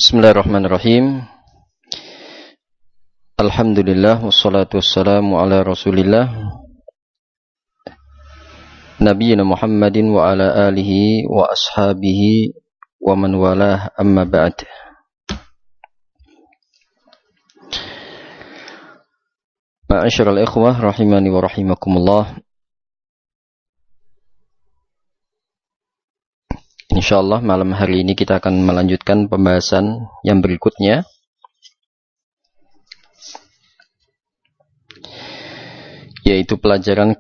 Bismillahirrahmanirrahim. Alhamdulillah wassalatu wassalamu ala Rasulillah Nabiyyina Muhammadin wa ala alihi wa ashabihi wa man walah, amma ba'd. Ma'asyiral ikhwah rahimani wa rahimakumullah. Insyaallah malam hari ini kita akan melanjutkan pembahasan yang berikutnya, yaitu pelajaran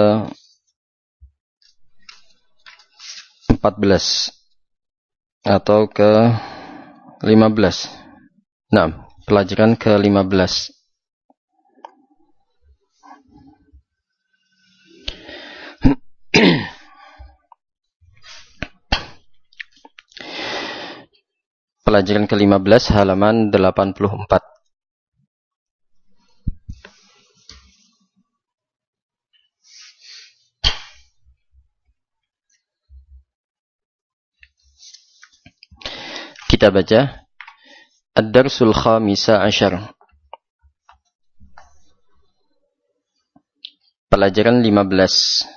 ke-14 atau ke-15. Nah, pelajaran ke-15. Pelajaran ke-15 halaman 84. Kita baca Ad-Darsul Khamisa Asyar. Pelajaran 15.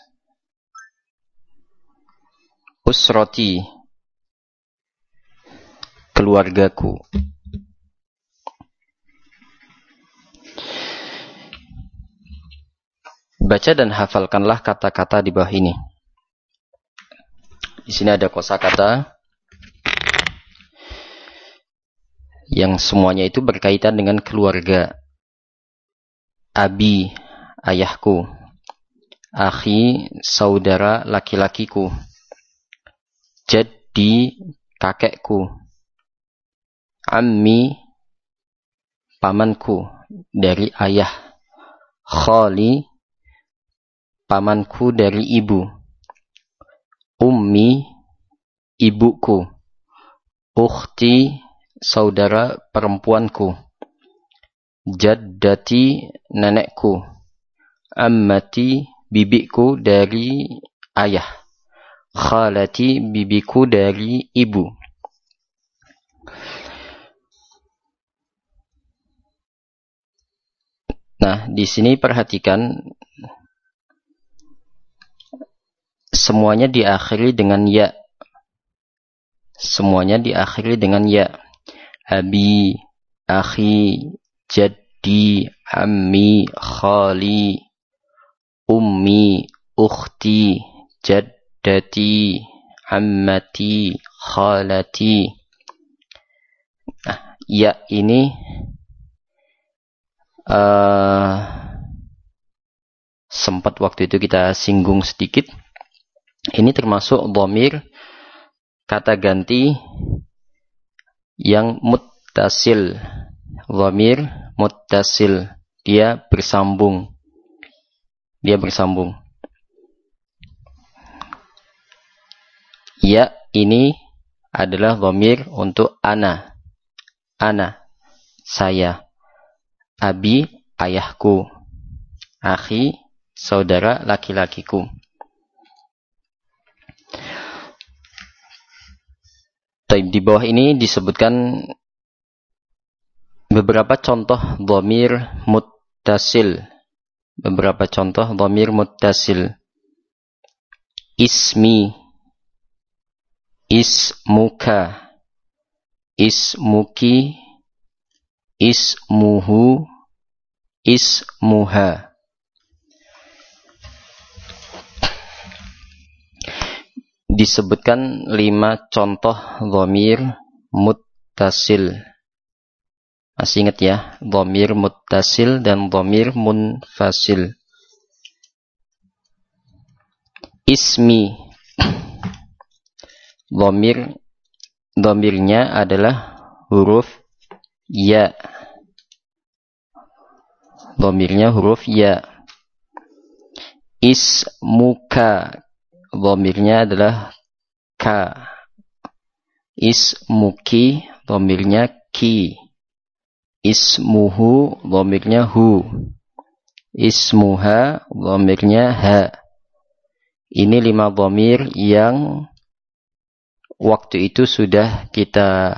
Usrati, keluargaku. Baca dan hafalkanlah kata-kata di bawah ini. Di sini ada kosakata yang semuanya itu berkaitan dengan keluarga. Abi, ayahku. Akhi, saudara laki-lakiku. Jaddi, kakekku. Ammi, pamanku dari ayah. Khali, pamanku dari ibu. Ummi, ibuku. Ukhti, saudara perempuanku. Jaddati, nenekku. Ammati, bibiku dari ayah. Khalati, bibiku dari ibu. Nah, di sini perhatikan semuanya diakhiri dengan ya. Semuanya diakhiri dengan ya. Abi, akhi, jaddi, ammi, khali, ummi, ukhti, jaddati, ammati, khalati. Nah, ya ini sempat waktu itu kita singgung sedikit. Ini termasuk dhamir kata ganti yang muttasil. Dhamir muttasil, dia bersambung. Ya ini adalah dhamir untuk ana. Ana, saya. Abi, ayahku. Akhi, saudara laki-lakiku. Di bawah ini disebutkan beberapa contoh dhamir muttasil. Ismi, ismuka, ismuki, ismuhu, ismuha. Disebutkan 5 contoh dhamir muttasil. Masih ingat ya, dhamir muttasil dan dhamir munfasil. Ismi, dhamirnya adalah huruf ya. Dhamirnya huruf ya. Ismuka, dhamirnya adalah ka. Ismuki, dhamirnya ki. Ismuhu, dhamirnya hu. Ismuha, dhamirnya ha. Ini 5 dhamir yang waktu itu sudah kita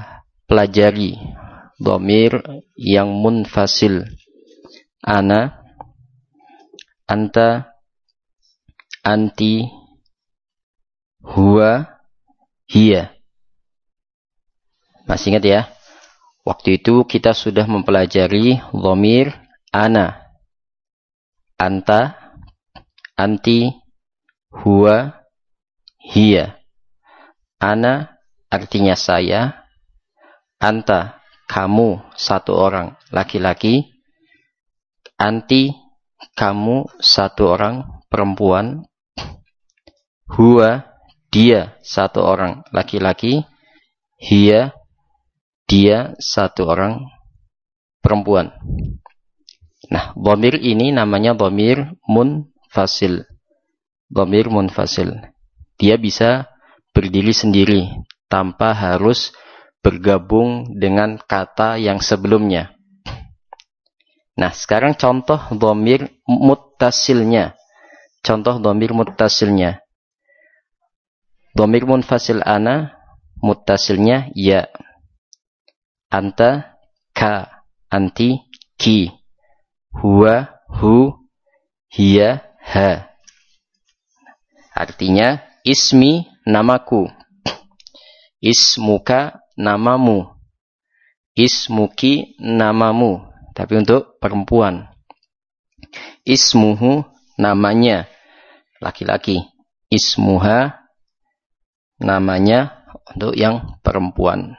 pelajari dhamir yang munfasil. Ana, anta, anti, huwa, hiya. Masih ingat ya? Waktu itu kita sudah mempelajari dhamir ana, anta, anti, huwa, hiya. Ana artinya saya, anta kamu satu orang laki-laki, anti kamu satu orang perempuan, huwa dia satu orang laki-laki, hiya dia satu orang perempuan. Nah, dhamir ini namanya dhamir munfasil. Dhamir munfasil. Dia bisa berdiri sendiri tanpa harus bergabung dengan kata yang sebelumnya. Nah, sekarang contoh dhamir muttasilnya. Contoh dhamir muttasilnya. Dhamir munfasil ana, muttasilnya ya. Anta, ka, anti, ki. Huwa, hu, hiya, ha. Artinya, ismi, namaku. Ismuka, namamu. Ismuki, namamu. Tapi untuk perempuan. Ismuhu, namanya. Laki-laki. Ismuha, namanya untuk yang perempuan.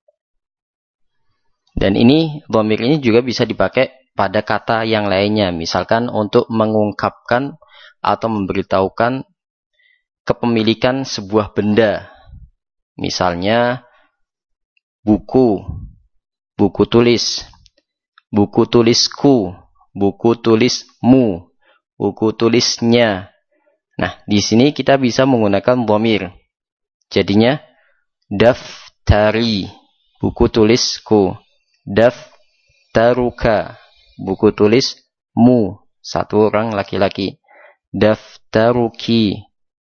Dan ini, dhamir ini juga bisa dipakai pada kata yang lainnya. Misalkan untuk mengungkapkan atau memberitahukan kepemilikan sebuah benda. Misalnya, buku, buku tulis, buku tulisku, buku tulismu, buku tulisnya. Nah, di sini kita bisa menggunakan dhamir. Jadinya, daftari, buku tulisku. Daftaruka, buku tulismu, satu orang laki-laki. Daftaruki,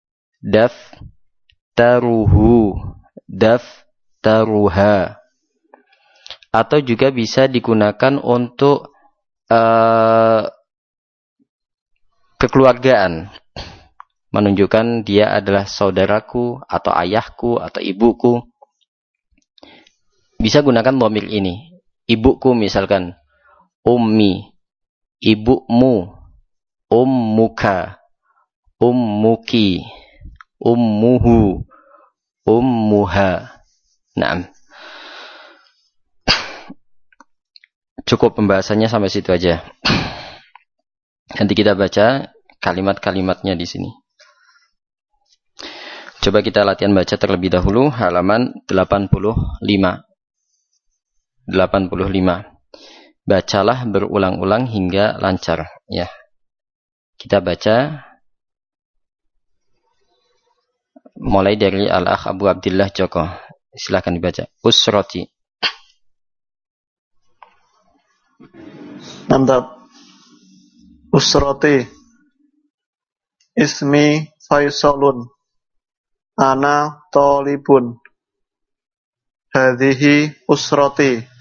daftaruhu, daftaruha. Atau juga bisa digunakan untuk kekeluargaan. Menunjukkan dia adalah saudaraku, atau ayahku, atau ibuku. Bisa gunakan dhamir ini. Ibuku misalkan, ummi, ibumu, ummuka, ummuki, ummuhu, ummuha. Naam. Cukup pembahasannya sampai situ aja. Nanti kita baca kalimat-kalimatnya di sini. Coba kita latihan baca terlebih dahulu halaman 85. 85. Bacalah berulang-ulang hingga lancar, ya. Kita baca mulai dari Al-Akh Abu Abdillah Joko. Silakan dibaca. Usrati. Mantap. Usrati. Ismi Faisalun. Ana talibun. Hadhihi usrati.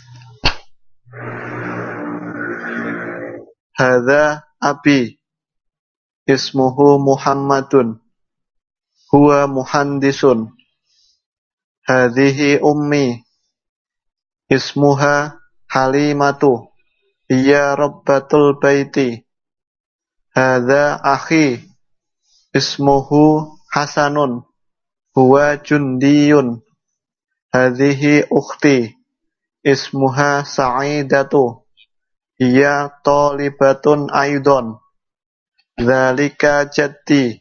Hadza abi. Ismuhu Muhammadun. Huwa muhandisun. Hadhihi ummi. Ismuha Halimatu. Hiya rabbatul baiti. Hadza akhi. Ismuhu Hasanun. Huwa jundiyun. Hadhihi ukhti. Ismuha Sa'idatu. Hiya talibatun aidon. Dzalika jaddi.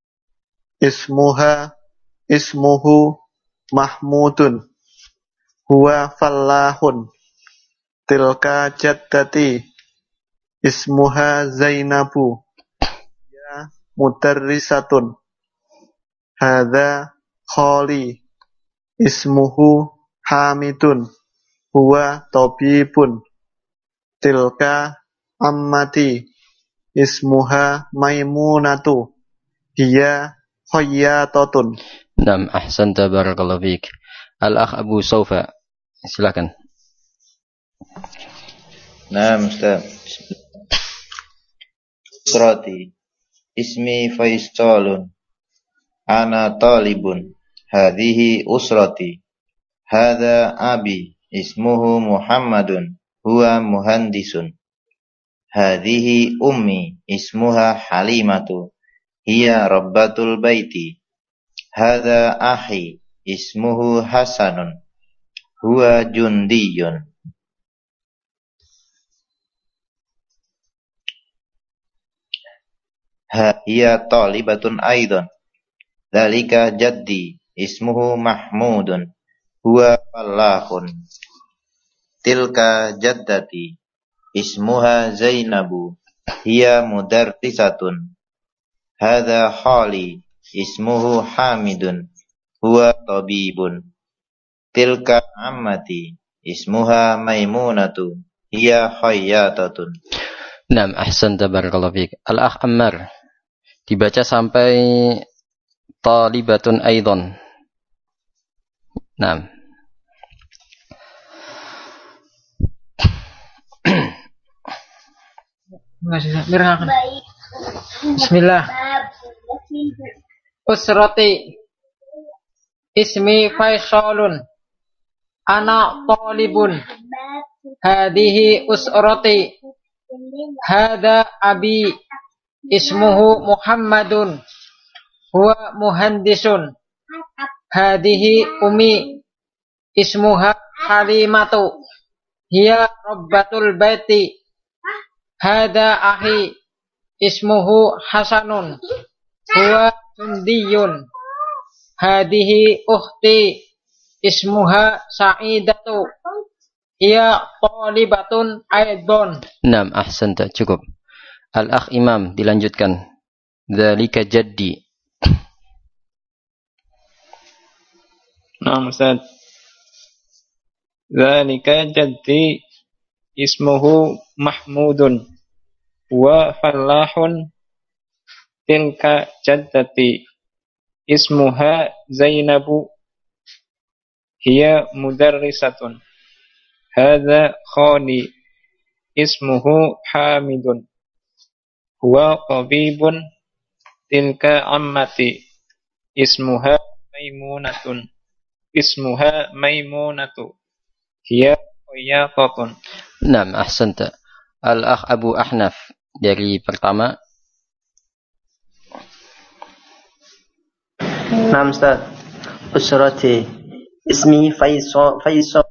Ismuhu Mahmudun. Huwa fallahun. Tilka jaddati. Ismuha Zainabu. Hiya mudarrisatun. Hadza khali. Ismuhu Hamidun. Huwa tabibun. Tilka ammati. Ismuha Maimunatu. Hiya khayyatatun. Naam, ahsanta barakallahu fiik. Al-Akh Abu Saufa. Silakan. Nah, Ustaz. Usrati. Ismi Faisalun. Ana talibun. Hadhihi usrati. Hadha abi. Ismuhu Muhammadun. Huwa muhandisun. Hadhihi ummi. Ismuha Halimatu. Hiya rabbatul baiti. Hadha akhi. Ismuhu Hasanun. Huwa jundiyun. Hiya talibatun aidan. Dzalika jaddi. Ismuhu Mahmudun. Huwa fallahun. Tilka jaddati. Ismuha Zainabu. Hiya mudarrisatun. Hadha khali. Ismuhu Hamidun. Huwa tabibun. Tilka ammati. Ismuha Maimunatu. Hiya khayyatatun. Naam, ahsanta barakallahu fiik. Al-akh Ammar. Dibaca sampai talibatun aidan. Naam. Bismillah. Usrati. Ismi Faisalun. Ana talibun. Hadhihi usrati. Hadha abi. Ismuhu Muhammadun. Huwa muhandisun. Hadhihi ummi. Ismuha Halimatu. Hiya rabbatul baiti. Hadha akhi. Ismuhu Hasanun. Huwa jundiyun. Hadhihi ukhti. Ismuha Sa'idatu. Hiya talibatun aidan. Naam, ahsanta, cukup. Al-akh Imam, dilanjutkan. Dzalika jaddi. Naam, Ustaz. Dzalika jaddi. Ismuhu Mahmudun. Wa fallahun. Tilka jaddati. Ismuha Zainabu. Hiya mudarrisatun. Hadha khali. Ismuhu Hamidun. Huwa tabibun. Tilka ammati. Ismuha Maimunatu. Hiya khayyatatun. Naam, ahsanta. Al-akh Abu Ahnaf dari pertama. Naam, Ustaz. Usrati. Ismi Faisal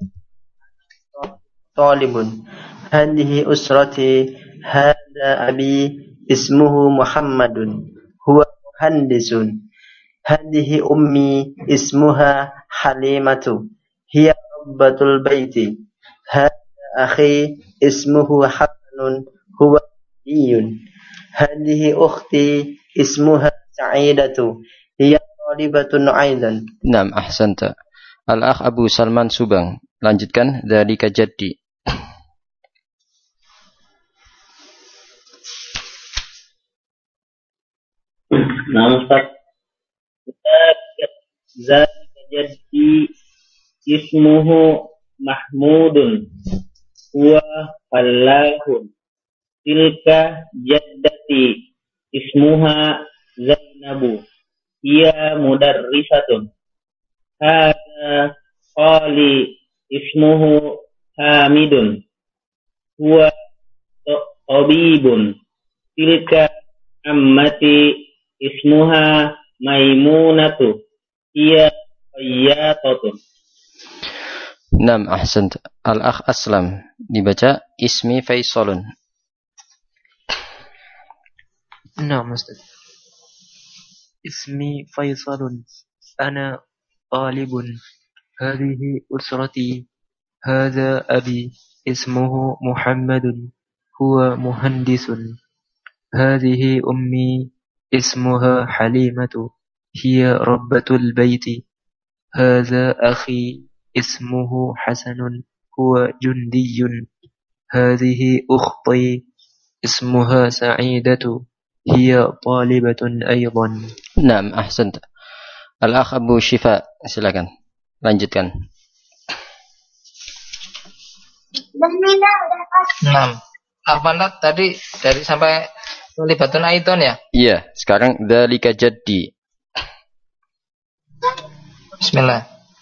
talibun. Hadhihi usrati. Hadha abi. Ismuhu Muhammadun. Huwa muhandisun. Hadhihi ummi. Ismuha Halimatu. Hiya rabbatul baiti. Hadha akhi. Ismuhu Hasanun. Huwa iyun. Hadhihi ukhti. Ismuha Sa'idatu. Hiya talibatun aidan. Naam, ahsanta. Al-akh Abu Salman Subang. Lanjutkan. Dzalika jaddi. Naam, Ustaz. Dzalika jaddi. Ismuhu Mahmudun. Huwa fallahun. Tilka jaddati. Ismuha Zainabu. Hiya mudarrisatun. Hadha khali. Ismuhu Hamidun. Huwa tabibun. Tilka ammati. Ismuha Maimunatu. Hiya khayyatatun. Naam, ahsanta. Al-akh Aslam. Dibaca Ismi Faisalun. Naam, Ustaz. Ismi Faisalun. Ana talibun. Hadhihi usrati. Hadha abi. Ismuhu Muhammadun. Huwa muhandisun. Hadhihi ummi. Ismuha Halimatu. Hiya rabbatul baiti. Hadha akhi. Ismuhu Hasanun. Huwa jundiyun. Hadhihi ukhti. Ismuha Sa'idatu. Hiya talibatun aidan. Naam, ahsanta. Al-akh Abu Shifa, silakan. Lanjutkan. Al-Falat tadi dari sampai tolibatun aidon ya? Iya, sekarang dzalika jaddi. Bismillah.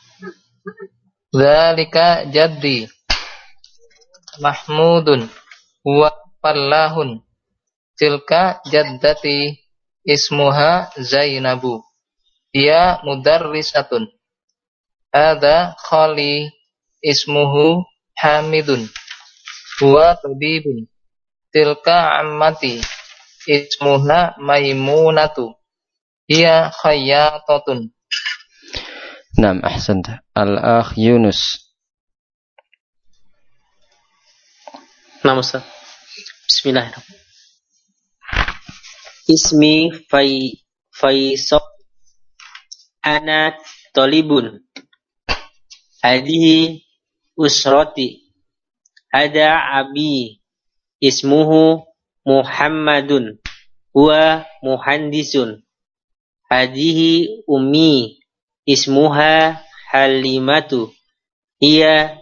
Dzalika jaddi Mahmudun wa fallahun. Tilka jaddati ismuha Zainabu. Dia mudarrisatun. Ada khali ismuhu Hamidun. Huwa tabibun. Tilka ammati ismuha Maimunatu. Dia khayyatatun. Naam, ahsanta. Al-akh Yunus. Nama Ustaz. Bismillahirrahmanirrahim. Ismi Faisal. Ana talibun. Hadihi usrati. Ada abi. Ismuhu Muhammadun. Huwa muhandisun. Hadihi ummi. Ismuha Halimatu. Hiya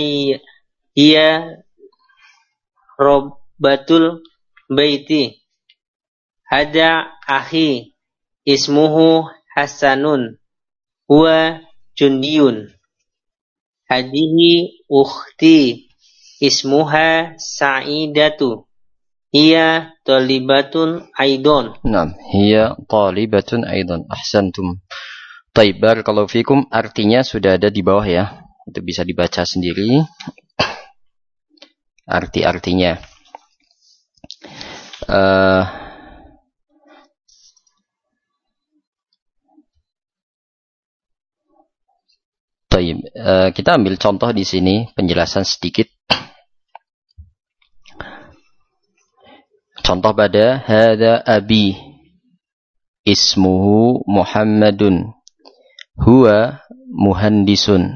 Robbatul Baiti. Hada akhi. Ismuhu Hasanun. Huwa Jundiyun. Hadihi ukhti. Ismuha Sa'idatu. Hiya talibatun aidon. Naam, hiya talibatun aidan. Ahsantum. Taib, barakallahu fikum. Artinya sudah ada di bawah ya. Itu bisa dibaca sendiri. Arti-artinya. Taib, kita ambil contoh di sini, penjelasan sedikit. Contoh pada hada abi ismuhu Muhammadun huwa muhandisun.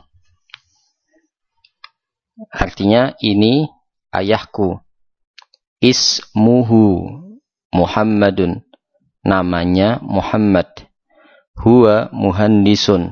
Artinya ini ayahku. Ismuhu Muhammadun, namanya Muhammad. Huwa muhandisun,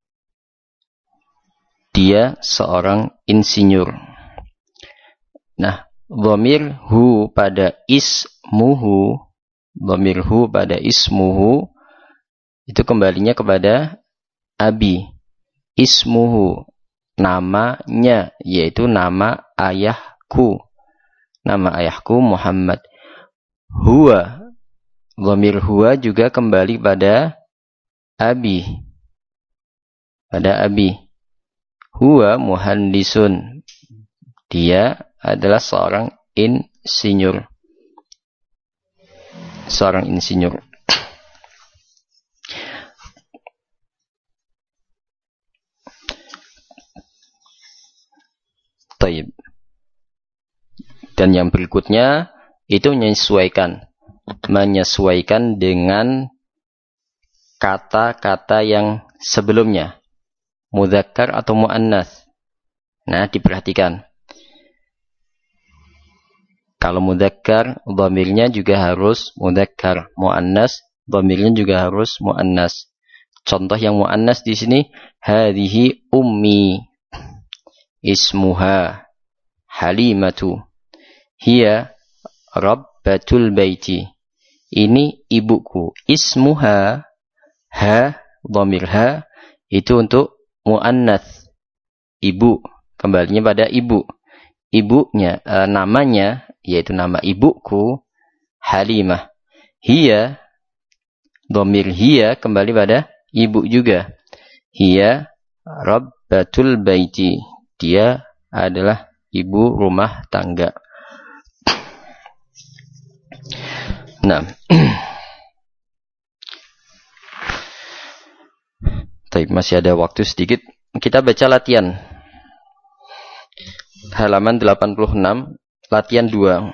dia seorang insinyur. Nah, dhamir hu pada ismuhu, dhamir hu pada ismuhu itu kembalinya kepada abi. Ismuhu, namanya, yaitu nama ayahku. Nama ayahku Muhammad. Huwa, dhamir huwa juga kembali pada abi. Pada abi. Huwa muhandisun, dia adalah seorang insinyur. Seorang insinyur. Taib. Dan yang berikutnya itu menyesuaikan dengan kata-kata yang sebelumnya, mudzakkar atau muannats. Nah, diperhatikan. Kalau mudzakkar, dhamirnya juga harus mudzakkar. Muannats, dhamirnya juga harus muannats. Contoh yang muannats di sini, hadhihi ummi. Ismuha Halimatu. Hiya Rabbatul Baiti. Ini ibuku. Ismuha, ha, dhamir ha, itu untuk muannats. Ibu, kembalinya pada ibu. Ibunya, namanya, yaitu nama ibuku, Halimah. Hiya, dhamir hiya, kembali pada ibu juga. Hiya Rabbatul Baiti. Dia adalah ibu rumah tangga. Nah, tapi masih ada waktu sedikit. Kita baca latihan. Halaman 86, latihan 2.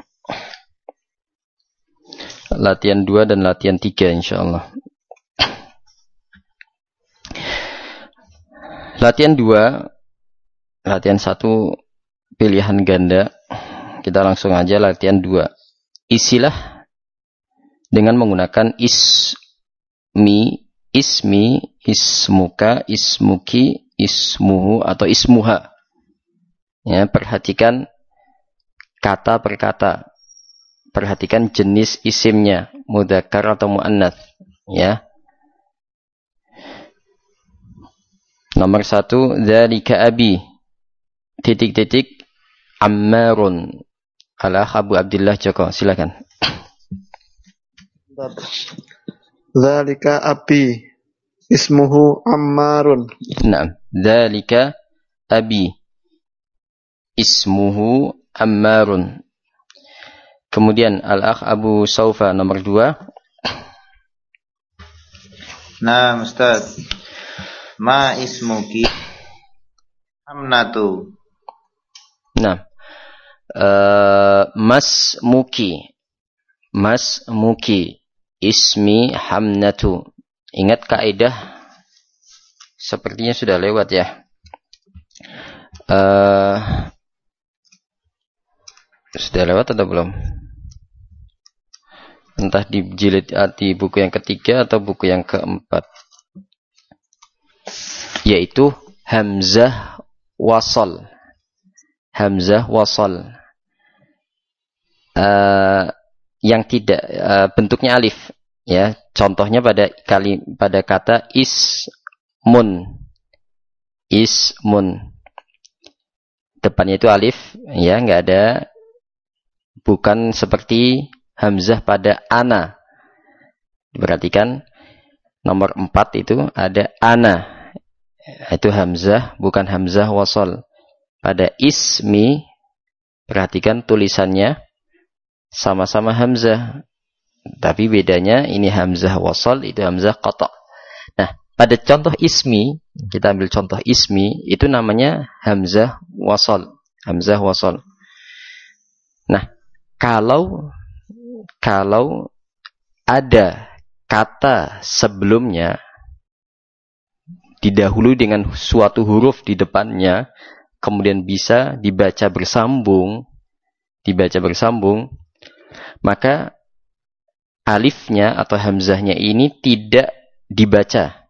Latihan 2 dan latihan 3 insyaallah. Latihan 2, latihan 1 pilihan ganda. Kita langsung aja latihan 2. Isilah dengan menggunakan ismi, ismuka, ismuki, ismuhu atau ismuha. Ya, perhatikan kata per kata. Perhatikan jenis isimnya, mudzakkar atau muannats, ya. Nomor 1, dzalika abi. Titik-titik Ammarun. Al-Akh Abu Abdullah Joko, silakan. Dzalika abi ismuhu Ammarun. Naam, dzalika abi ismuhu Ammarun. Kemudian Al-Akh Abu Saufa nomor 2. Nah, Ustaz. Ma ismuki Hamnatu. Nah, Mas Muki ismi Hamnatu. Ingat kaidah sepertinya sudah lewat ya. Sudah lewat atau belum? Entah di jilid di buku yang ketiga atau buku yang keempat. Yaitu hamzah wasal. Hamzah wasal. Yang tidak bentuknya alif, ya. Contohnya pada kata ismun. Ismun. Depannya itu alif, ya, enggak ada, bukan seperti hamzah pada ana. Perhatikan nomor 4 itu ada ana. Itu hamzah, bukan hamzah wasal. Pada ismi, perhatikan tulisannya sama-sama hamzah. Tapi bedanya ini hamzah wasal, itu hamzah qata'. Nah, pada contoh ismi, kita ambil contoh ismi, itu namanya hamzah wasal. Hamzah wasal. Nah, kalau ada kata sebelumnya didahului dengan suatu huruf di depannya, kemudian bisa dibaca bersambung, maka alifnya atau hamzahnya ini tidak dibaca.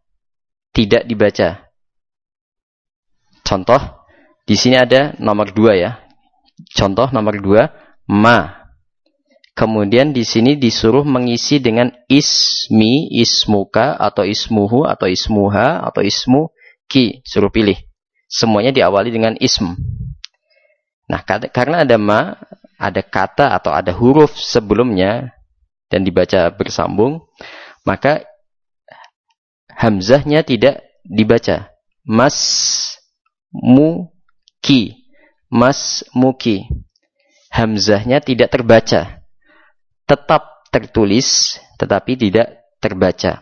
Contoh, di sini ada nomor 2 ya. Contoh nomor 2, ma. Kemudian di sini disuruh mengisi dengan ismi, ismuka, atau ismuhu, atau ismuha, atau ismuki. Suruh pilih. Semuanya diawali dengan ism. Nah, karena ada ma, ada kata atau ada huruf sebelumnya, dan dibaca bersambung, maka hamzahnya tidak dibaca. Muki. Hamzahnya tidak terbaca. Tetap tertulis, tetapi tidak terbaca.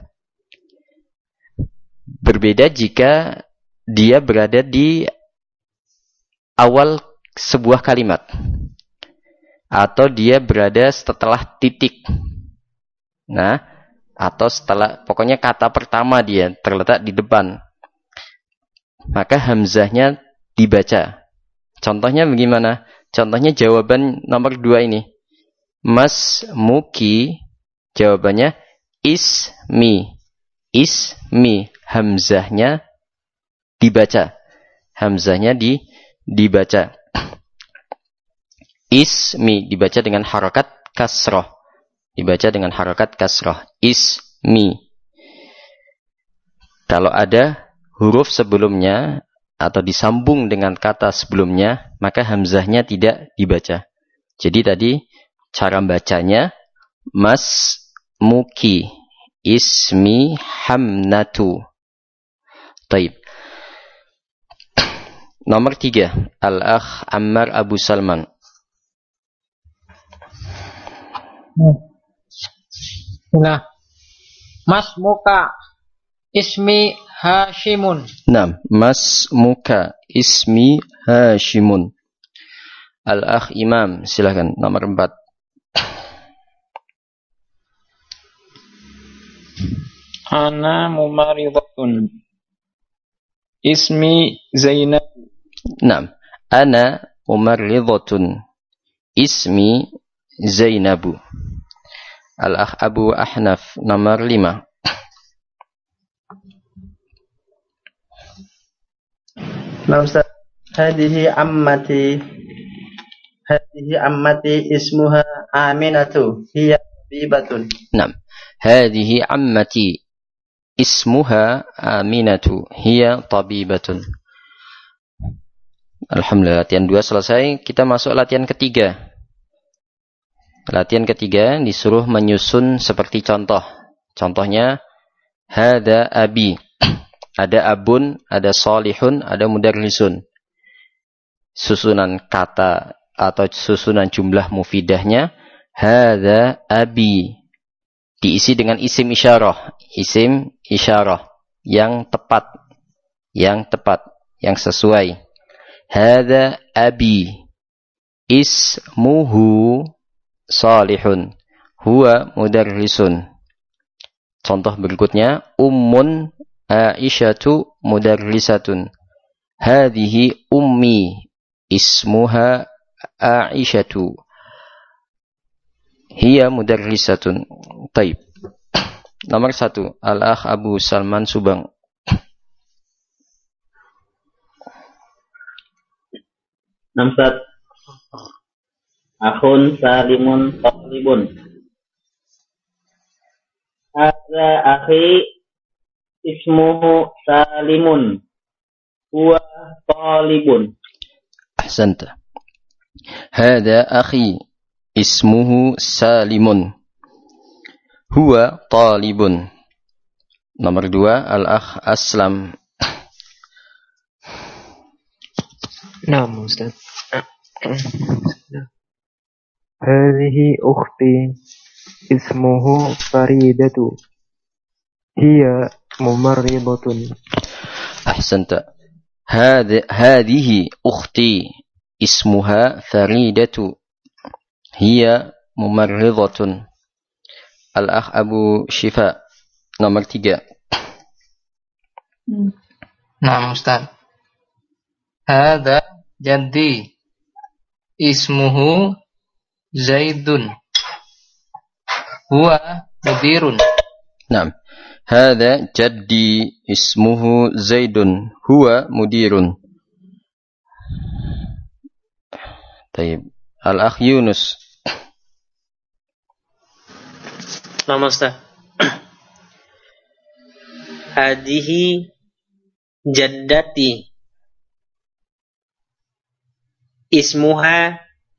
Berbeda jika dia berada di awal sebuah kalimat. Atau dia berada setelah titik. Nah, atau setelah, pokoknya kata pertama dia terletak di depan. Maka hamzahnya dibaca. Contohnya bagaimana? Contohnya jawaban nomor 2 ini. Mas muki, jawabannya ismi. Hamzahnya dibaca. Dibaca. Ismi dibaca dengan harakat kasroh. Ismi. Kalau ada huruf sebelumnya atau disambung dengan kata sebelumnya, maka hamzahnya tidak dibaca. Jadi tadi cara bacanya mas muki ismi hamnatu. Taib. Nomor 3, Al-Akh Ammar Abu Salman. Nah, mas muka ismi Hashimun. Nah, mas muka ismi Hashimun. Al-Akh Imam, silakan nomor 4. Ana mumaridhatun. Ismi Zainab. Nah, ana mumaridhatun. Ismi Zainabu. Al-Akh Abu Ahnaf nomor 5. Nah, Ustaz. Hadihi ammati ismuha Aminatu hiya tabibatun. Naam. Hadihi ammati ismuha Aminatu hiya tabibatun. Alhamdulillah, latihan 2 selesai. Kita masuk latihan ketiga. Latihan ketiga disuruh menyusun seperti contoh. Contohnya, hada abi. Ada abun, ada solihun, ada mudarrisun. Susunan kata atau susunan jumlah mufidahnya, hada abi. Diisi dengan isim isyarah. Isim isyarah yang tepat. Yang sesuai. Hada abi. Ismuhu salihun. Huwa mudarrisun. Contoh berikutnya, ummun Aisyatu mudarrisatun. Hadhihi ummi. Ismuha Aisyatu. Hiya mudarrisatun. Taib. Nomor 1. Al-Akh Abu Salman Subang. Namsat akhun salimun talibun. Hadza akhi ismuhu salimun huwa talibun. Ahsanta. Hadza akhi ismuhu salimun huwa talibun. Nomor 2. Al-Akh Aslam. Naam, Ustaz. Hadhihi ukhti ismuhu Faridatu. Hiya mumarridatun. Ahsanta. Hadhihi ukhti ismuha Faridatu. Hiya mumarridatun. Al-Akh Abu Shifa. Nomor 3. Nah, Ustaz. Hada jaddi ismuhu Zaidun. Huwa mudirun. Naam. Hada jaddi ismuhu Zaidun. Huwa mudirun. Taib. Al-Akh Yunus. Nama Ustaz. Hadihi jaddati ismuha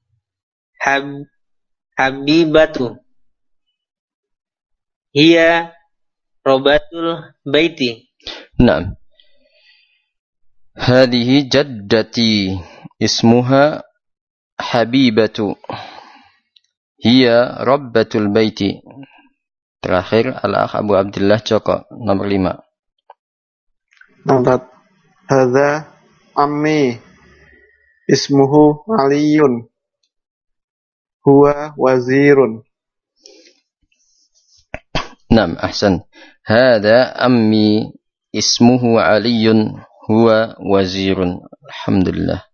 Habibatu. Hiya robatul baiti. Naam. Hadihi jaddati ismuha Habibatu. Hiya rabbatul baiti. Terakhir, Al-Akh Abu Abdullah Joko. Nomor 5. Nomor 4. Hadza ammi ismuhu Aliyun. Huwa wazirun. Naam, ahsan. Hada ammi ismuhu Aliyun. Huwa wazirun. Alhamdulillah.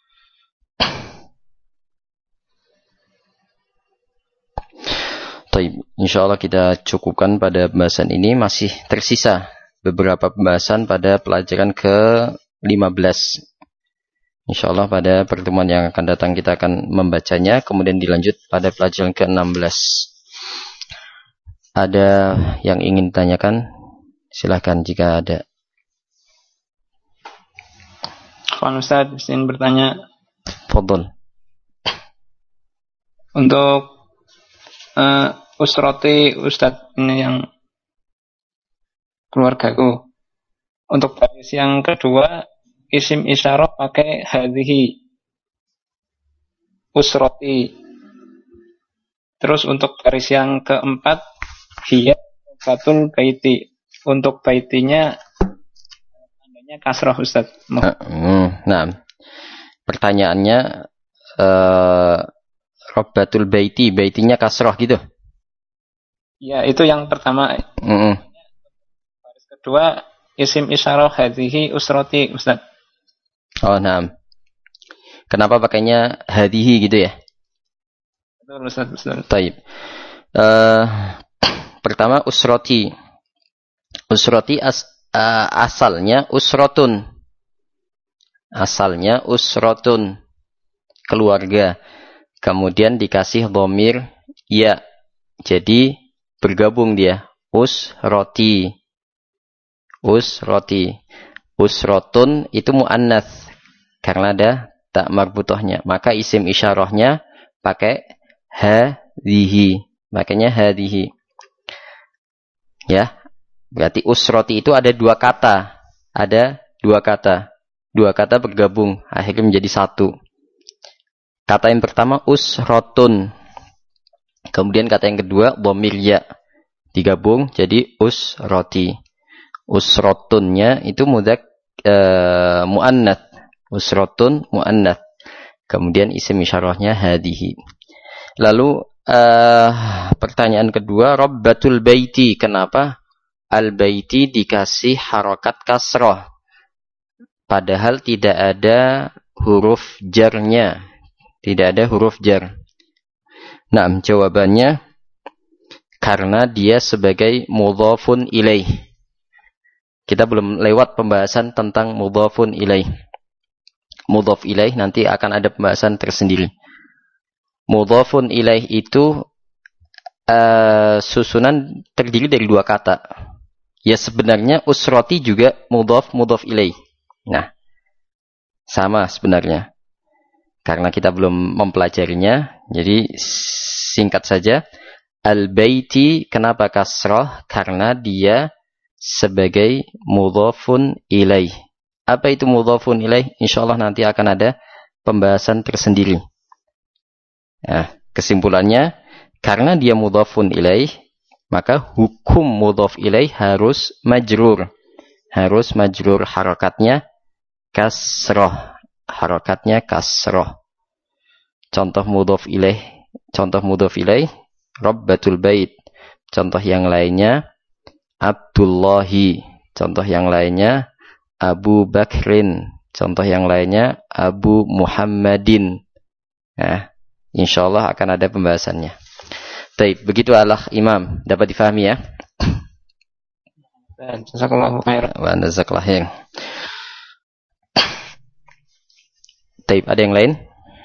Taib. InsyaAllah kita cukupkan pada pembahasan ini. Masih tersisa beberapa pembahasan pada pelajaran ke-15. InsyaAllah pada pertemuan yang akan datang kita akan membacanya. Kemudian dilanjut pada pelajaran ke-16. Ada yang ingin ditanyakan? Silahkan jika ada. Pak Ustaz, ingin bertanya. Fadhol. Untuk usrati Ustaz ini yang keluargaku. Untuk baris yang kedua, isim isyarah pakai hadhihi usrati. Terus untuk baris yang keempat, hiya batul baiti. Untuk baitinya tandanya kasrah Ustaz. Nah, pertanyaannya Rabbatul baiti, baitinya kasrah gitu. Ya, itu yang pertama. Baris kedua, isim isyarah hadhihi usrati Ustaz. Oh, nah. Kenapa pakainya hadhihi gitu ya? Betul Ustaz, betul. Taib. Pertama usrati. Usrati asalnya usrotun. Asalnya usratun, keluarga. Kemudian dikasih dhamir ya. Jadi bergabung dia. Usrati. Usrati. Usratun itu muannats karena ada tak marbutohnya. Maka isim isyarahnya pakai hadhihi. Makanya hadhihi. Ya. Berarti usrati itu ada dua kata. Ada dua kata. Dua kata bergabung. Akhirnya menjadi satu. Kata yang pertama usratun. Kemudian kata yang kedua dhamir ya. Digabung jadi usrati. Usratunnya itu muannats. Usratun muannats. Kemudian isim isyarahnya hadhihi. Lalu pertanyaan kedua, Rabbatul baiti. Kenapa al-baiti dikasih harokat kasrah? Padahal tidak ada huruf jarnya. Tidak ada huruf jar. Nah, jawabannya karena dia sebagai mudhafun ilaih. Kita belum lewat pembahasan tentang mudhafun ilaih. Mudhaf ilaih nanti akan ada pembahasan tersendiri. Mudhafun ilaih itu susunan terdiri dari dua kata. Ya sebenarnya usrati juga mudhaf ilaih. Nah, sama sebenarnya. Karena kita belum mempelajarinya, jadi singkat saja. Al-baiti kenapa kasrah? Karena dia sebagai mudhafun ilaih. Apa itu mudhafun ilaih? Insyaallah nanti akan ada pembahasan tersendiri. Nah, kesimpulannya, karena dia mudhafun ilaih, maka hukum mudhaf ilaih harus majrur. Harus majrur harakatnya kasrah. Harakatnya kasrah. Contoh mudhaf ilaih. Contoh mudhaf ilaih. Rabbatul bait. Contoh yang lainnya. Abdullahi. Contoh yang lainnya. Abu Bakrin. Contoh yang lainnya. Abu Muhammadin. Nah, insyaallah akan ada pembahasannya. Baik, begitu Allah Imam. Dapat difahami ya? Jazakallahu khairan. Wa jazakallahu khairan. Baik, ada yang lain?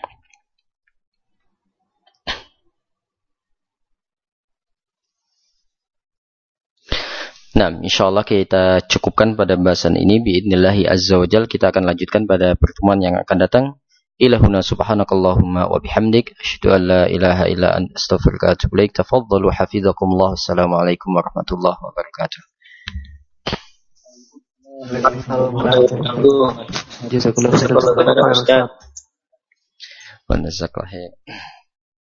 Nah, insyaallah kita cukupkan pada bahasan ini biidnillahi azza wajal. Kita akan lanjutkan pada pertemuan yang akan datang. Ilahuna subhanakallahumma wa bihamdik asyhadu an la ilaha illa anta astaghfiruka wa atubu ilaik. Tafadhalu hafizakumullah. Assalamualaikum warahmatullahi wabarakatuh. Jazakallahu khairan. Wa jazakallahu khairan.